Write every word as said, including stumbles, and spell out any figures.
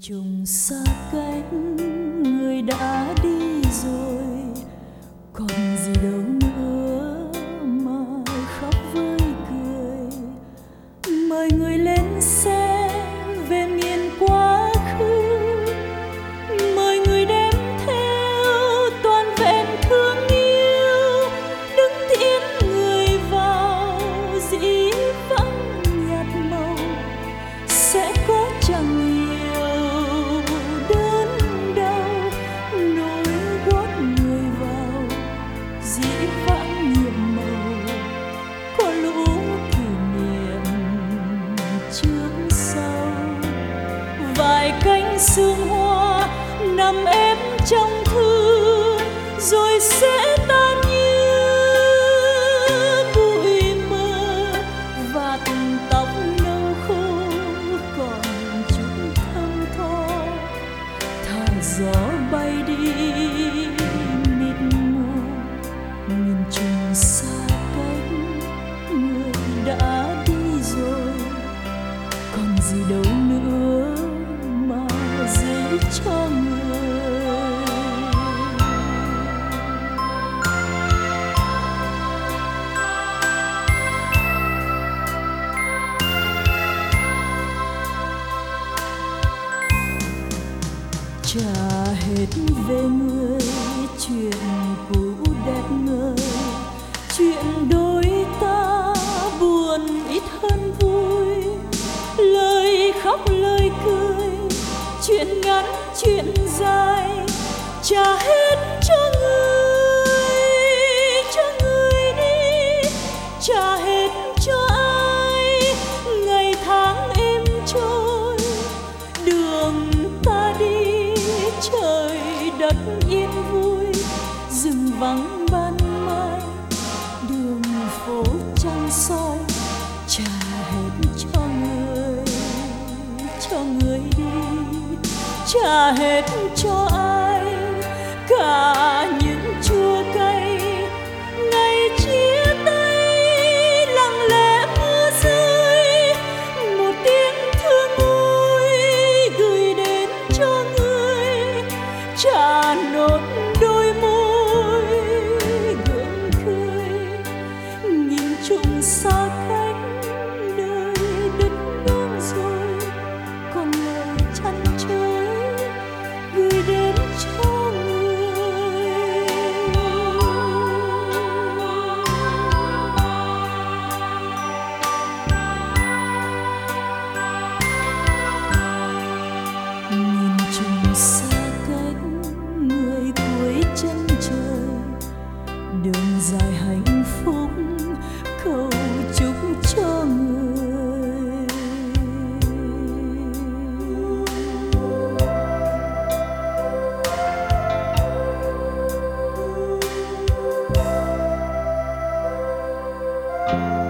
trùng xa cách, người đã đi rồi, còn gì đâu nữa mà khóc với cười. Mời người lên xe về miền quá khứ, mời người đem theo toàn vẹn thương yêu, đứng tiễn người vào dĩ vãng nhạt màu. Sẽ có chẳng nhiều đớn đau nối gót người vào dĩ vãng nhiệm màu. Có lũ kỷ niệm trước sau, vài cánh sương hoa nằm êm trong thư, rồi sẽ tan như bụi mơ. Vạt tóc nâu khô còn chút thơm tho, thả gió bay đi mịt mù. Miền trùng xa cách, người đã đi rồi, còn gì đâu nữa mà giữ cho người. Trả hết về người chuyện cũ đẹp ngời, chuyện đôi ta buồn ít hơn vui. Lời khóc lời cười, chuyện ngắn chuyện dài, trả hết cho người, cho người đi, trả hết cho ai. Ngày tháng êm trôi, đường ta đi, trời đất yên vui. Rừng vắng ban mai, đường phố trăng soi, trả hết cho người, cho người đi, trả hết cho ai. Cả những chua cay ngày chia tay, lặng lẽ mưa rơi, một tiếng thương ôi gửi đến cho người. Trả nốt đôi môi gượng cười, nhìn trùng xa cách, nơi đất ngang rồi, còn lời chăn trối gửi đến cho người. Nhìn trùng xa cách, người cuối chân trời, đường dài hạnh phúc cầu chúc cho người.